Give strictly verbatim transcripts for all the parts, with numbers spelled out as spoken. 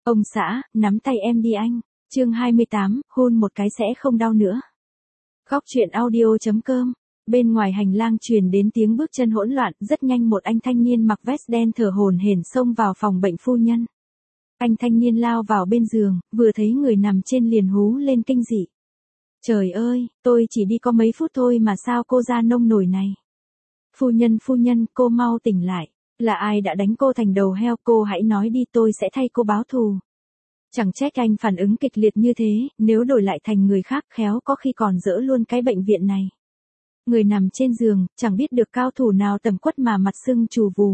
Ông xã, nắm tay em đi anh. Chương hai mươi tám, hôn một cái sẽ không đau nữa. Góc truyện audio chấm com. Bên ngoài hành lang truyền đến tiếng bước chân hỗn loạn, rất nhanh một anh thanh niên mặc vest đen thở hổn hển xông vào phòng bệnh phu nhân. Anh thanh niên lao vào bên giường, vừa thấy người nằm trên liền hú lên kinh dị. Trời ơi, tôi chỉ đi có mấy phút thôi mà sao cô ra nông nổi này. Phu nhân phu nhân, cô mau tỉnh lại. Là ai đã đánh cô thành đầu heo, cô hãy nói đi, tôi sẽ thay cô báo thù. Chẳng trách anh phản ứng kịch liệt như thế, nếu đổi lại thành người khác khéo có khi còn dỡ luôn cái bệnh viện này. Người nằm trên giường, chẳng biết được cao thủ nào tầm quất mà mặt sưng trù vù.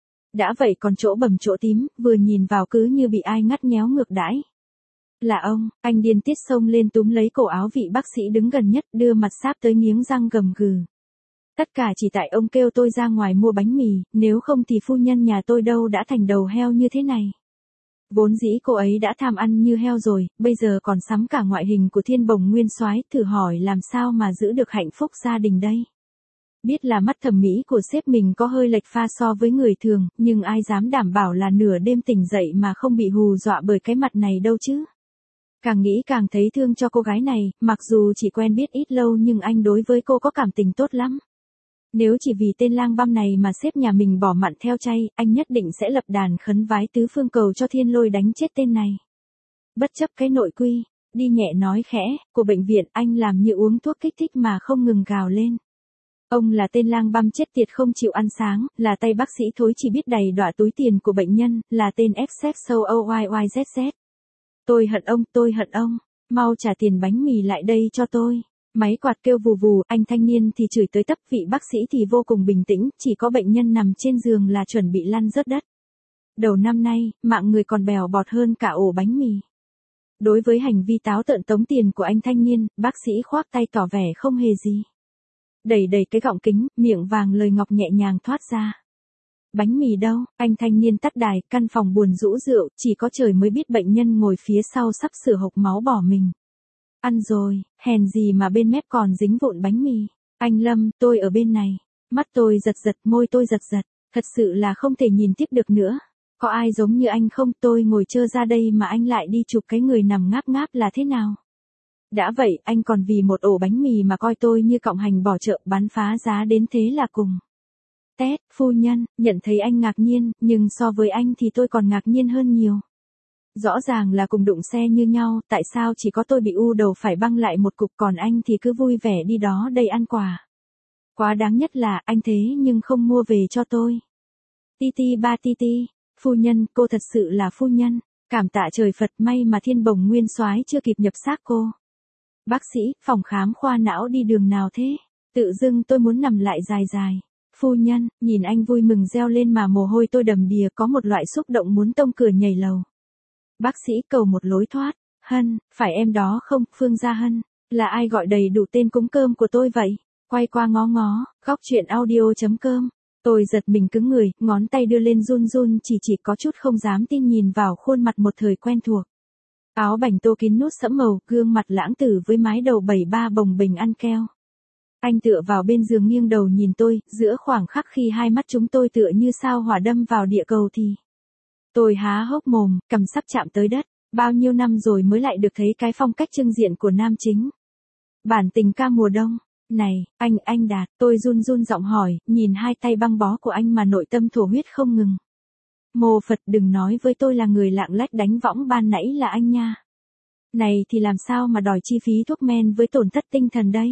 Đã vậy còn chỗ bầm chỗ tím, vừa nhìn vào cứ như bị ai ngắt nhéo ngược đãi. Là ông, anh điên tiết xông lên túm lấy cổ áo vị bác sĩ đứng gần nhất, đưa mặt sáp tới nghiến răng gầm gừ. Tất cả chỉ tại ông kêu tôi ra ngoài mua bánh mì, nếu không thì phu nhân nhà tôi đâu đã thành đầu heo như thế này. Vốn dĩ cô ấy đã tham ăn như heo rồi, bây giờ còn sắm cả ngoại hình của thiên bồng nguyên soái, thử hỏi làm sao mà giữ được hạnh phúc gia đình đây. Biết là mắt thẩm mỹ của sếp mình có hơi lệch pha so với người thường, nhưng ai dám đảm bảo là nửa đêm tỉnh dậy mà không bị hù dọa bởi cái mặt này đâu chứ. Càng nghĩ càng thấy thương cho cô gái này, mặc dù chỉ quen biết ít lâu nhưng anh đối với cô có cảm tình tốt lắm. Nếu chỉ vì tên lang băm này mà sếp nhà mình bỏ mặn theo chay, anh nhất định sẽ lập đàn khấn vái tứ phương cầu cho thiên lôi đánh chết tên này. Bất chấp cái nội quy, đi nhẹ nói khẽ, của bệnh viện anh làm như uống thuốc kích thích mà không ngừng gào lên. Ông là tên lang băm chết tiệt không chịu ăn sáng, là tay bác sĩ thối chỉ biết đầy đọa túi tiền của bệnh nhân, là tên ép xê xô o i y z z. Tôi hận ông, tôi hận ông, mau trả tiền bánh mì lại đây cho tôi. Máy quạt kêu vù vù, anh thanh niên thì chửi tới tấp, vị bác sĩ thì vô cùng bình tĩnh, chỉ có bệnh nhân nằm trên giường là chuẩn bị lăn rớt đất. Đầu năm nay, mạng người còn bèo bọt hơn cả ổ bánh mì. Đối với hành vi táo tợn tống tiền của anh thanh niên, bác sĩ khoác tay tỏ vẻ không hề gì. Đẩy đẩy cái gọng kính, miệng vàng lời ngọc nhẹ nhàng thoát ra. Bánh mì đâu, anh thanh niên tắt đài, căn phòng buồn rũ rượu, chỉ có trời mới biết bệnh nhân ngồi phía sau sắp sửa hộc máu bỏ mình. Ăn rồi, hèn gì mà bên mép còn dính vụn bánh mì. Anh Lâm, tôi ở bên này. Mắt tôi giật giật, môi tôi giật giật. Thật sự là không thể nhìn tiếp được nữa. Có ai giống như anh không, tôi ngồi trơ ra đây mà anh lại đi chụp cái người nằm ngáp ngáp là thế nào? Đã vậy, anh còn vì một ổ bánh mì mà coi tôi như cọng hành bỏ chợ bán phá giá đến thế là cùng. Tét, phu nhân, nhận thấy anh ngạc nhiên, nhưng so với anh thì tôi còn ngạc nhiên hơn nhiều. Rõ ràng là cùng đụng xe như nhau, tại sao chỉ có tôi bị u đầu phải băng lại một cục còn anh thì cứ vui vẻ đi đó đây ăn quà. Quá đáng nhất là anh thế nhưng không mua về cho tôi. Ti ti ba ti ti, phu nhân, cô thật sự là phu nhân, cảm tạ trời Phật may mà thiên bồng nguyên soái chưa kịp nhập xác cô. Bác sĩ, phòng khám khoa não đi đường nào thế? Tự dưng tôi muốn nằm lại dài dài. Phu nhân, nhìn anh vui mừng reo lên mà mồ hôi tôi đầm đìa có một loại xúc động muốn tông cửa nhảy lầu. Bác sĩ cầu một lối thoát. Hân, phải em đó không, Phương Gia Hân, là ai gọi đầy đủ tên cúng cơm của tôi vậy? Quay qua ngó ngó, góc truyện audio chấm com. Tôi giật mình cứng người, ngón tay đưa lên run run chỉ chỉ có chút không dám tin nhìn vào khuôn mặt một thời quen thuộc. Áo bảnh tô kín nút sẫm màu, gương mặt lãng tử với mái đầu bảy ba bồng bềnh ăn keo. Anh tựa vào bên giường nghiêng đầu nhìn tôi, giữa khoảng khắc khi hai mắt chúng tôi tựa như sao hỏa đâm vào địa cầu thì. Tôi há hốc mồm, cầm sắp chạm tới đất, bao nhiêu năm rồi mới lại được thấy cái phong cách trưng diện của nam chính. Bản tình ca mùa đông, này, anh, anh Đạt, tôi run run giọng hỏi, nhìn hai tay băng bó của anh mà nội tâm thổ huyết không ngừng. Mô Phật đừng nói với tôi là người lạng lách đánh võng ban nãy là anh nha. Này thì làm sao mà đòi chi phí thuốc men với tổn thất tinh thần đây?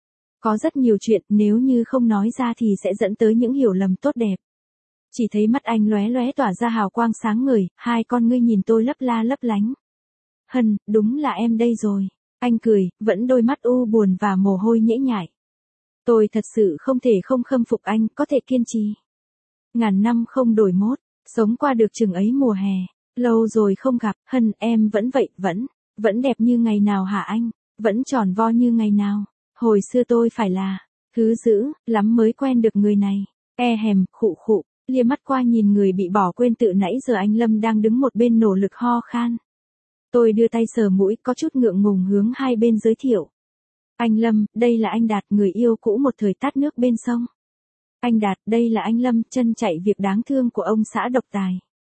Có rất nhiều chuyện nếu như không nói ra thì sẽ dẫn tới những hiểu lầm tốt đẹp. Chỉ thấy mắt anh lóe lóe tỏa ra hào quang sáng ngời, hai con ngươi nhìn tôi lấp la lấp lánh. Hân, đúng là em đây rồi. Anh cười, vẫn đôi mắt u buồn và mồ hôi nhễ nhại. Tôi thật sự không thể không khâm phục anh, có thể kiên trì. Ngàn năm không đổi mốt, sống qua được chừng ấy mùa hè. Lâu rồi không gặp, Hân, em vẫn vậy, vẫn, vẫn đẹp như ngày nào hả anh? Vẫn tròn vo như ngày nào? Hồi xưa tôi phải là, thứ dữ, lắm mới quen được người này. E hèm, khụ khụ. Lia mắt qua nhìn người bị bỏ quên tự nãy giờ anh Lâm đang đứng một bên nỗ lực ho khan. Tôi đưa tay sờ mũi có chút ngượng ngùng hướng hai bên giới thiệu. Anh Lâm, đây là anh Đạt, người yêu cũ một thời tát nước bên sông. Anh Đạt, đây là anh Lâm, chân chạy việc đáng thương của ông xã độc tài.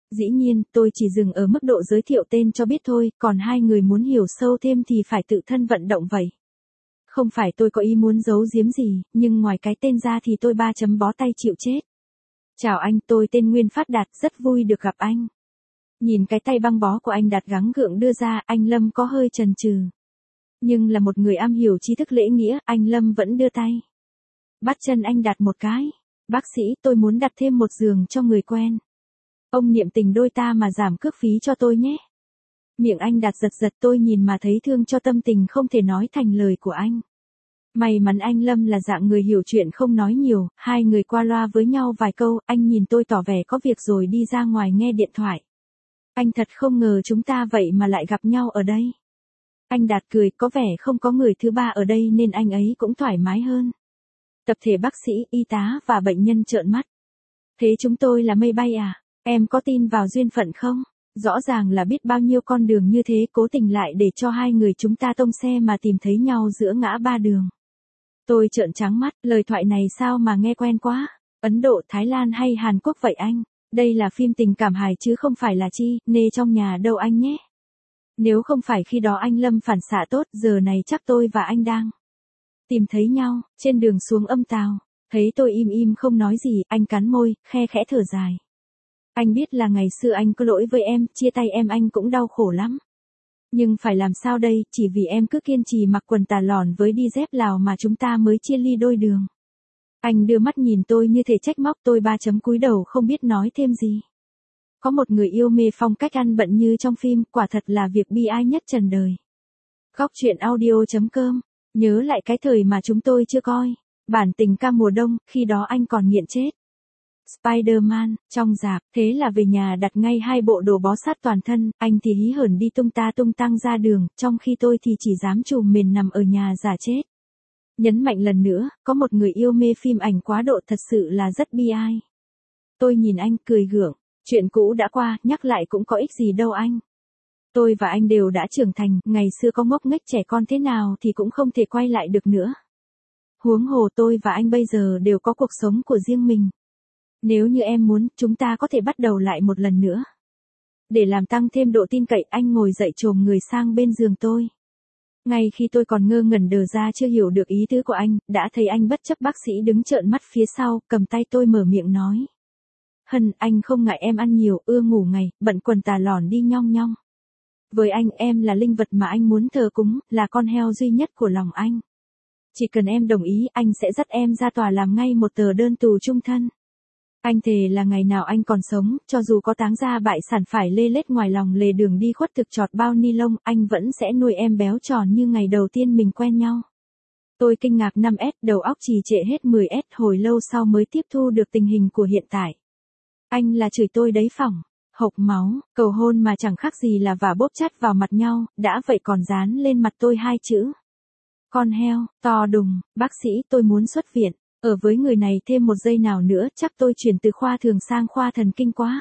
Dĩ nhiên, tôi chỉ dừng ở mức độ giới thiệu tên cho biết thôi, còn hai người muốn hiểu sâu thêm thì phải tự thân vận động vậy. Không phải tôi có ý muốn giấu giếm gì, nhưng ngoài cái tên ra thì tôi ba chấm bó tay chịu chết. Chào anh, tôi tên Nguyên Phát Đạt, rất vui được gặp anh. Nhìn cái tay băng bó của anh Đạt gắng gượng đưa ra, anh Lâm có hơi chần chừ. Nhưng là một người am hiểu tri thức lễ nghĩa, anh Lâm vẫn đưa tay. Bắt chân anh Đạt một cái. Bác sĩ, tôi muốn đặt thêm một giường cho người quen. Ông niệm tình đôi ta mà giảm cước phí cho tôi nhé. Miệng anh Đạt giật giật, tôi nhìn mà thấy thương cho tâm tình không thể nói thành lời của anh. May mắn anh Lâm là dạng người hiểu chuyện không nói nhiều, hai người qua loa với nhau vài câu, anh nhìn tôi tỏ vẻ có việc rồi đi ra ngoài nghe điện thoại. Anh thật không ngờ chúng ta vậy mà lại gặp nhau ở đây. Anh Đạt cười, có vẻ không có người thứ ba ở đây nên anh ấy cũng thoải mái hơn. Tập thể bác sĩ, y tá và bệnh nhân trợn mắt. Thế chúng tôi là mây bay à? Em có tin vào duyên phận không? Rõ ràng là biết bao nhiêu con đường như thế cố tình lại để cho hai người chúng ta tông xe mà tìm thấy nhau giữa ngã ba đường. Tôi trợn trắng mắt, lời thoại này sao mà nghe quen quá. Ấn Độ, Thái Lan hay Hàn Quốc vậy anh? Đây là phim tình cảm hài chứ không phải là chi, nê trong nhà đâu anh nhé. Nếu không phải khi đó anh Lâm phản xạ tốt, giờ này chắc tôi và anh đang tìm thấy nhau, trên đường xuống âm tàu. Thấy tôi im im không nói gì, anh cắn môi, khe khẽ thở dài. Anh biết là ngày xưa anh có lỗi với em, chia tay em anh cũng đau khổ lắm. Nhưng phải làm sao đây, chỉ vì em cứ kiên trì mặc quần tà lòn với đi dép Lào mà chúng ta mới chia ly đôi đường. Anh đưa mắt nhìn tôi như thể trách móc, tôi ba chấm cúi đầu không biết nói thêm gì. Có một người yêu mê phong cách ăn bận như trong phim, quả thật là việc bi ai nhất trần đời. Góc truyện audio chấm com, nhớ lại cái thời mà chúng tôi chưa coi. Bản tình ca mùa đông, khi đó anh còn nghiện chết. Spider-Man, trong rạp, thế là về nhà đặt ngay hai bộ đồ bó sát toàn thân, anh thì hí hởn đi tung ta tung tăng ra đường, trong khi tôi thì chỉ dám trùm mền nằm ở nhà giả chết. Nhấn mạnh lần nữa, có một người yêu mê phim ảnh quá độ thật sự là rất bi ai. Tôi nhìn anh cười gượng, chuyện cũ đã qua, nhắc lại cũng có ích gì đâu anh. Tôi và anh đều đã trưởng thành, ngày xưa có ngốc nghếch trẻ con thế nào thì cũng không thể quay lại được nữa. Huống hồ tôi và anh bây giờ đều có cuộc sống của riêng mình. Nếu như em muốn, chúng ta có thể bắt đầu lại một lần nữa. Để làm tăng thêm độ tin cậy, anh ngồi dậy chồm người sang bên giường tôi. Ngay khi tôi còn ngơ ngẩn đờ ra chưa hiểu được ý tứ của anh, đã thấy anh bất chấp bác sĩ đứng trợn mắt phía sau, cầm tay tôi mở miệng nói. Hân, anh không ngại em ăn nhiều, ưa ngủ ngày, bận quần tà lòn đi nhong nhong. Với anh, em là linh vật mà anh muốn thờ cúng, là con heo duy nhất của lòng anh. Chỉ cần em đồng ý, anh sẽ dắt em ra tòa làm ngay một tờ đơn tù chung thân. Anh thề là ngày nào anh còn sống, cho dù có táng ra bại sản phải lê lết ngoài lòng lề đường đi khuất thực trọt bao ni lông, anh vẫn sẽ nuôi em béo tròn như ngày đầu tiên mình quen nhau. Tôi kinh ngạc năm S, đầu óc trì trệ hết mười S, hồi lâu sau mới tiếp thu được tình hình của hiện tại. Anh là chửi tôi đấy phỏng, hộc máu, cầu hôn mà chẳng khác gì là vả bốp chát vào mặt nhau, đã vậy còn dán lên mặt tôi hai chữ. Con heo, to đùng, bác sĩ tôi muốn xuất viện. Ở với người này thêm một giây nào nữa chắc tôi chuyển từ khoa thường sang khoa thần kinh quá.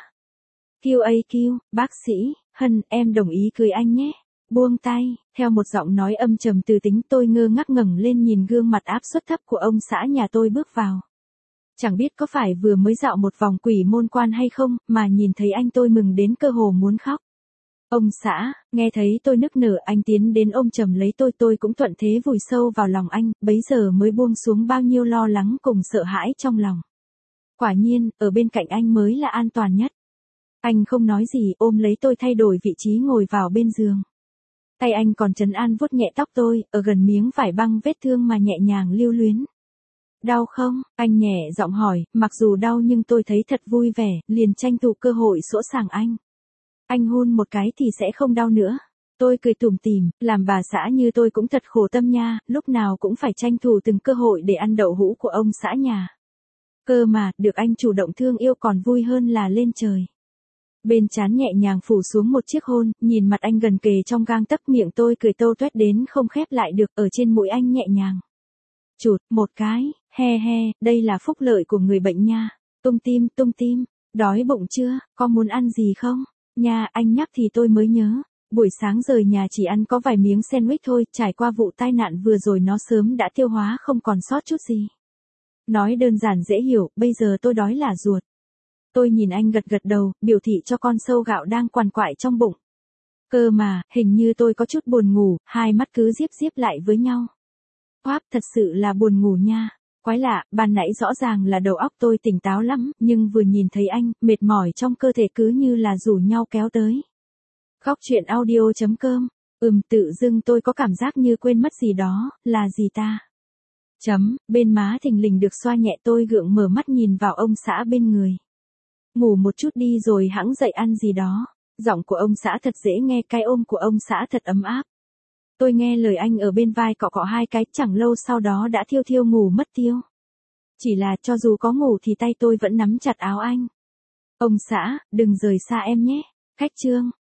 Q A Q, bác sĩ, Hân, em đồng ý cưới anh nhé. Buông tay, theo một giọng nói âm trầm từ tính tôi ngơ ngác ngẩng lên nhìn gương mặt áp suất thấp của ông xã nhà tôi bước vào. Chẳng biết có phải vừa mới dạo một vòng quỷ môn quan hay không, mà nhìn thấy anh tôi mừng đến cơ hồ muốn khóc. Ông xã, nghe thấy tôi nức nở anh tiến đến ôm chầm lấy tôi tôi cũng thuận thế vùi sâu vào lòng anh, bấy giờ mới buông xuống bao nhiêu lo lắng cùng sợ hãi trong lòng. Quả nhiên, ở bên cạnh anh mới là an toàn nhất. Anh không nói gì ôm lấy tôi thay đổi vị trí ngồi vào bên giường. Tay anh còn trấn an vuốt nhẹ tóc tôi, ở gần miếng vải băng vết thương mà nhẹ nhàng lưu luyến. Đau không? Anh nhẹ giọng hỏi, mặc dù đau nhưng tôi thấy thật vui vẻ, liền tranh thủ cơ hội sỗ sàng anh. Anh hôn một cái thì sẽ không đau nữa. Tôi cười tủm tỉm, làm bà xã như tôi cũng thật khổ tâm nha, lúc nào cũng phải tranh thủ từng cơ hội để ăn đậu hũ của ông xã nhà. Cơ mà, được anh chủ động thương yêu còn vui hơn là lên trời. Bên trán nhẹ nhàng phủ xuống một chiếc hôn, nhìn mặt anh gần kề trong gang tấc miệng tôi cười tô toét đến không khép lại được, ở trên mũi anh nhẹ nhàng. Chụt, một cái, he he, đây là phúc lợi của người bệnh nha. Tung tim, tung tim, đói bụng chưa, có muốn ăn gì không? Nha, anh nhắc thì tôi mới nhớ. Buổi sáng rời nhà chỉ ăn có vài miếng sandwich thôi, trải qua vụ tai nạn vừa rồi nó sớm đã tiêu hóa không còn sót chút gì. Nói đơn giản dễ hiểu, bây giờ tôi đói là ruột. Tôi nhìn anh gật gật đầu, biểu thị cho con sâu gạo đang quằn quại trong bụng. Cơ mà, hình như tôi có chút buồn ngủ, hai mắt cứ díp díp lại với nhau. Oáp, thật sự là buồn ngủ nha. Quái lạ, ban nãy rõ ràng là đầu óc tôi tỉnh táo lắm, nhưng vừa nhìn thấy anh, mệt mỏi trong cơ thể cứ như là rủ nhau kéo tới. Góc chuyện audio chấm com. Ừm, tự dưng tôi có cảm giác như quên mất gì đó, là gì ta? Chấm, bên má thình lình được xoa nhẹ, tôi gượng mở mắt nhìn vào ông xã bên người. Ngủ một chút đi rồi hẵng dậy ăn gì đó. Giọng của ông xã thật dễ nghe, cái ôm của ông xã thật ấm áp. Tôi nghe lời anh ở bên vai cọ cọ hai cái, chẳng lâu sau đó đã thiêu thiêu ngủ mất tiêu. Chỉ là cho dù có ngủ thì tay tôi vẫn nắm chặt áo anh. Ông xã, đừng rời xa em nhé. Khách trương.